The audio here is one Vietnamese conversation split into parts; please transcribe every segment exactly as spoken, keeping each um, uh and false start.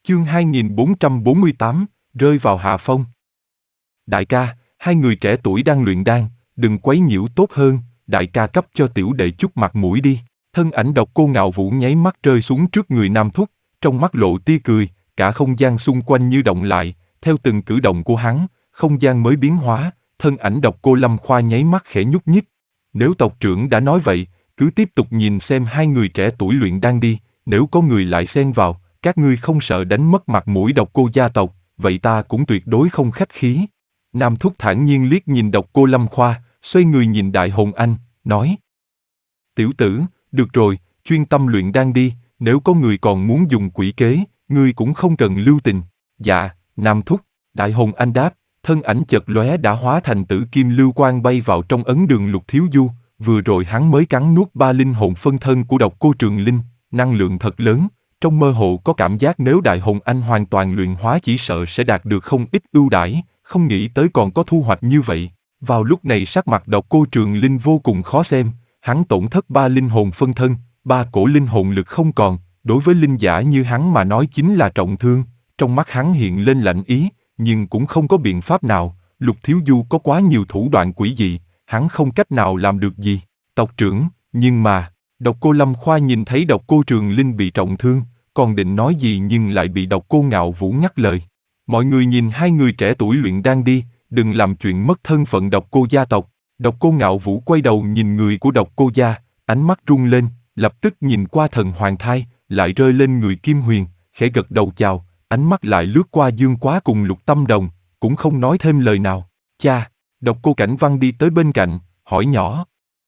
Chương hai nghìn bốn trăm bốn mươi tám, rơi vào hạ phong. Đại ca, hai người trẻ tuổi đang luyện đan, đừng quấy nhiễu tốt hơn, đại ca cấp cho tiểu đệ chút mặt mũi đi. Thân ảnh Độc Cô Ngạo Vũ nháy mắt rơi xuống trước người Nam Thúc, trong mắt lộ tia cười, cả không gian xung quanh như động lại, theo từng cử động của hắn, không gian mới biến hóa, thân ảnh Độc Cô Lâm Khoa nháy mắt khẽ nhúc nhích. Nếu tộc trưởng đã nói vậy, cứ tiếp tục nhìn xem hai người trẻ tuổi luyện đan đi, nếu có người lại xen vào, các ngươi không sợ đánh mất mặt mũi Độc Cô gia tộc, vậy ta cũng tuyệt đối không khách khí. Nam Thúc thản nhiên liếc nhìn Độc Cô Lâm Khoa, xoay người nhìn Đại Hồn Anh, nói: Tiểu tử, được rồi, chuyên tâm luyện đan đi, nếu có người còn muốn dùng quỷ kế, ngươi cũng không cần lưu tình. Dạ, Nam Thúc. Đại Hồn Anh đáp, thân ảnh chợt lóe đã hóa thành tử kim lưu quang bay vào trong ấn đường Lục Thiếu Du, vừa rồi hắn mới cắn nuốt ba linh hồn phân thân của Độc Cô Trường Linh, năng lượng thật lớn, trong mơ hồ có cảm giác nếu Đại Hồn Anh hoàn toàn luyện hóa chỉ sợ sẽ đạt được không ít ưu đãi, không nghĩ tới còn có thu hoạch như vậy. Vào lúc này sắc mặt Độc Cô Trường Linh vô cùng khó xem, hắn tổn thất ba linh hồn phân thân, ba cổ linh hồn lực không còn, đối với linh giả như hắn mà nói chính là trọng thương, trong mắt hắn hiện lên lạnh ý, nhưng cũng không có biện pháp nào, Lục Thiếu Du có quá nhiều thủ đoạn quỷ dị, hắn không cách nào làm được gì. Tộc trưởng, nhưng mà, Độc Cô Lâm Khoa nhìn thấy Độc Cô Trường Linh bị trọng thương, còn định nói gì nhưng lại bị Độc Cô Ngạo Vũ ngắt lời. Mọi người nhìn hai người trẻ tuổi luyện đan đi, đừng làm chuyện mất thân phận Độc Cô gia tộc. Độc Cô Ngạo Vũ quay đầu nhìn người của Độc Cô gia, ánh mắt rung lên, lập tức nhìn qua Thần Hoàng Thai, lại rơi lên người Kim Huyền, khẽ gật đầu chào, ánh mắt lại lướt qua Dương Quá cùng Lục Tâm Đồng, cũng không nói thêm lời nào. Cha, Độc Cô Cảnh Văn đi tới bên cạnh, hỏi nhỏ: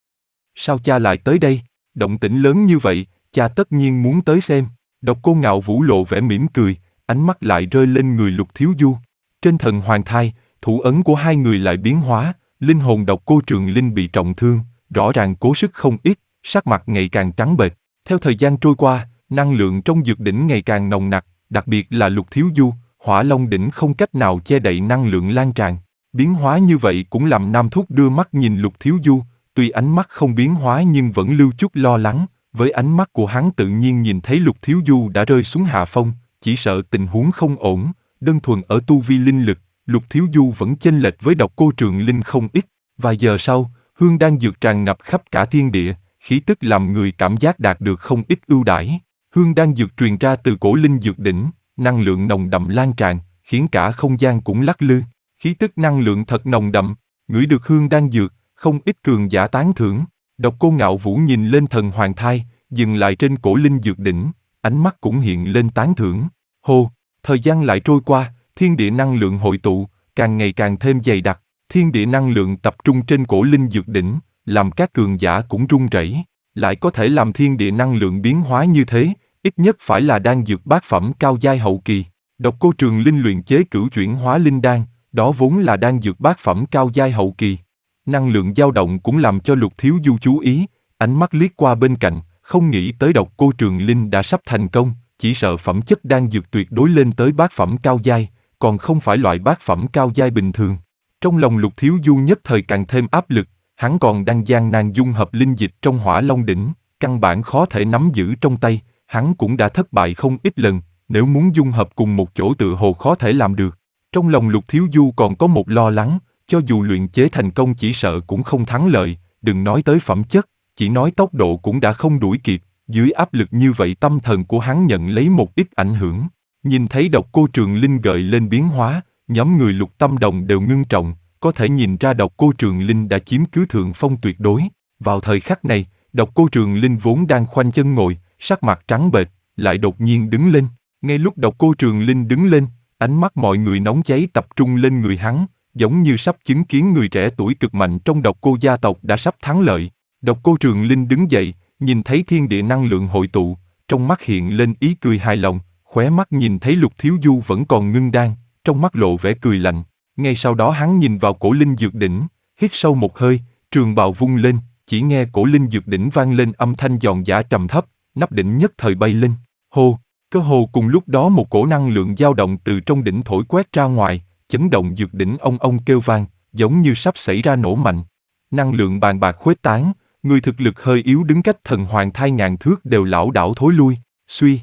Sao cha lại tới đây? Động tĩnh lớn như vậy, cha tất nhiên muốn tới xem. Độc Cô Ngạo Vũ lộ vẻ mỉm cười, ánh mắt lại rơi lên người Lục Thiếu Du. Trên Thần Hoàng Thai, thủ ấn của hai người lại biến hóa, linh hồn Độc Cô Trường Linh bị trọng thương, rõ ràng cố sức không ít, sắc mặt ngày càng trắng bệch. Theo thời gian trôi qua, năng lượng trong dược đỉnh ngày càng nồng nặc, đặc biệt là Lục Thiếu Du, Hỏa Long đỉnh không cách nào che đậy năng lượng lan tràn. Biến hóa như vậy cũng làm Nam Thúc đưa mắt nhìn Lục Thiếu Du, tuy ánh mắt không biến hóa nhưng vẫn lưu chút lo lắng, với ánh mắt của hắn tự nhiên nhìn thấy Lục Thiếu Du đã rơi xuống hạ phong, chỉ sợ tình huống không ổn, đơn thuần ở tu vi linh lực, Lục Thiếu Du vẫn chênh lệch với Độc Cô Trường Linh không ít. Vài giờ sau, hương đan dược tràn ngập khắp cả thiên địa, khí tức làm người cảm giác đạt được không ít ưu đãi. Hương đan dược truyền ra từ cổ linh dược đỉnh, năng lượng nồng đậm lan tràn, khiến cả không gian cũng lắc lư. Khí tức năng lượng thật nồng đậm, ngửi được hương đan dược, không ít cường giả tán thưởng. Độc Cô Ngạo Vũ nhìn lên Thần Hoàng Thai, dừng lại trên cổ linh dược đỉnh, ánh mắt cũng hiện lên tán thưởng. Hô, thời gian lại trôi qua, thiên địa năng lượng hội tụ, càng ngày càng thêm dày đặc. Thiên địa năng lượng tập trung trên cổ linh dược đỉnh, làm các cường giả cũng run rẩy. Lại có thể làm thiên địa năng lượng biến hóa như thế, ít nhất phải là đan dược bát phẩm cao giai hậu kỳ. Độc Cô Trường Linh luyện chế cửu chuyển hóa linh đan, đó vốn là đan dược bát phẩm cao giai hậu kỳ. Năng lượng dao động cũng làm cho Lục Thiếu Du chú ý, ánh mắt liếc qua bên cạnh, không nghĩ tới Độc Cô Trường Linh đã sắp thành công, chỉ sợ phẩm chất đan dược tuyệt đối lên tới bát phẩm cao giai, còn không phải loại bát phẩm cao giai bình thường. Trong lòng Lục Thiếu Du nhất thời càng thêm áp lực, hắn còn đang gian nan dung hợp linh dịch trong Hỏa Long đỉnh, căn bản khó thể nắm giữ trong tay, hắn cũng đã thất bại không ít lần, nếu muốn dung hợp cùng một chỗ tự hồ khó thể làm được. Trong lòng Lục Thiếu Du còn có một lo lắng, cho dù luyện chế thành công chỉ sợ cũng không thắng lợi, đừng nói tới phẩm chất, chỉ nói tốc độ cũng đã không đuổi kịp, dưới áp lực như vậy tâm thần của hắn nhận lấy một ít ảnh hưởng. Nhìn thấy Độc Cô Trường Linh gợi lên biến hóa, nhóm người Lục Tâm Đồng đều ngưng trọng, có thể nhìn ra Độc Cô Trường Linh đã chiếm cứ thượng phong tuyệt đối. Vào thời khắc này, Độc Cô Trường Linh vốn đang khoanh chân ngồi, sắc mặt trắng bệch, lại đột nhiên đứng lên. Ngay lúc Độc Cô Trường Linh đứng lên, ánh mắt mọi người nóng cháy tập trung lên người hắn, giống như sắp chứng kiến người trẻ tuổi cực mạnh trong Độc Cô gia tộc đã sắp thắng lợi. Độc Cô Trường Linh đứng dậy, nhìn thấy thiên địa năng lượng hội tụ, trong mắt hiện lên ý cười hài lòng, khóe mắt nhìn thấy Lục Thiếu Du vẫn còn ngưng đan, trong mắt lộ vẻ cười lạnh. Ngay sau đó hắn nhìn vào cổ linh dược đỉnh, hít sâu một hơi, trường bào vung lên, chỉ nghe cổ linh dược đỉnh vang lên âm thanh giòn giã trầm thấp, nắp đỉnh nhất thời bay lên. Hô, cơ hồ cùng lúc đó một cổ năng lượng dao động từ trong đỉnh thổi quét ra ngoài, chấn động dược đỉnh ong ong kêu vang, giống như sắp xảy ra nổ mạnh. Năng lượng bàn bạc khuếch tán, người thực lực hơi yếu đứng cách Thần Hoàng Thai ngàn thước đều lảo đảo thối lui. Suy,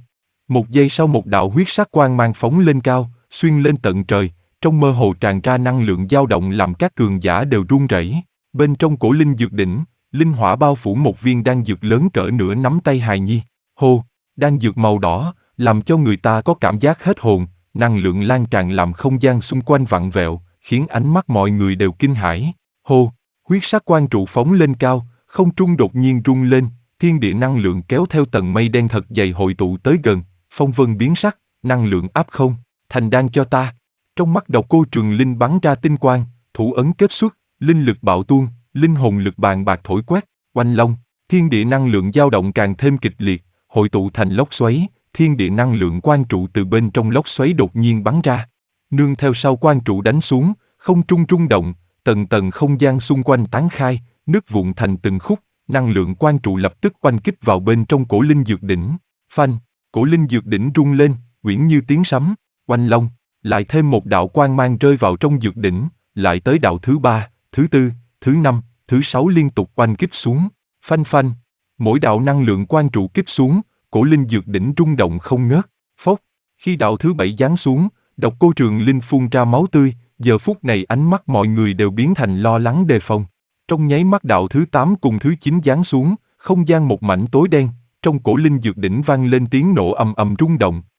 Một giây sau một đạo huyết sắc quang mang phóng lên cao, xuyên lên tận trời, trong mơ hồ tràn ra năng lượng dao động làm các cường giả đều run rẩy. Bên trong cổ linh dược đỉnh, linh hỏa bao phủ một viên đan dược lớn cỡ nửa nắm tay hài nhi. Hô, đan dược màu đỏ, làm cho người ta có cảm giác hết hồn, năng lượng lan tràn làm không gian xung quanh vặn vẹo, khiến ánh mắt mọi người đều kinh hãi. Hô, huyết sắc quang trụ phóng lên cao, không trung đột nhiên rung lên, thiên địa năng lượng kéo theo tầng mây đen thật dày hội tụ tới gần, phong vân biến sắc, năng lượng áp không, thành đan cho ta. Trong mắt Độc Cô Trường Linh bắn ra tinh quang, thủ ấn kết xuất, linh lực bạo tuôn, linh hồn lực bàn bạc thổi quét, oanh long, thiên địa năng lượng dao động càng thêm kịch liệt, hội tụ thành lốc xoáy, thiên địa năng lượng quang trụ từ bên trong lốc xoáy đột nhiên bắn ra. Nương theo sau quang trụ đánh xuống, không trung rung động, tầng tầng không gian xung quanh tán khai, nứt vụn thành từng khúc, năng lượng quang trụ lập tức oanh kích vào bên trong cổ linh dược đỉnh. Phanh, cổ linh dược đỉnh rung lên, uyển như tiếng sấm, oanh long, lại thêm một đạo quang mang rơi vào trong dược đỉnh, lại tới đạo thứ ba, thứ tư, thứ năm, thứ sáu liên tục oanh kích xuống, phanh phanh. Mỗi đạo năng lượng quang trụ kích xuống, cổ linh dược đỉnh rung động không ngớt, phốc. Khi đạo thứ bảy giáng xuống, Độc Cô Trường Linh phun ra máu tươi, giờ phút này ánh mắt mọi người đều biến thành lo lắng đề phòng. Trong nháy mắt đạo thứ tám cùng thứ chín giáng xuống, không gian một mảnh tối đen, trong cổ linh dược đỉnh vang lên tiếng nổ ầm ầm rung động.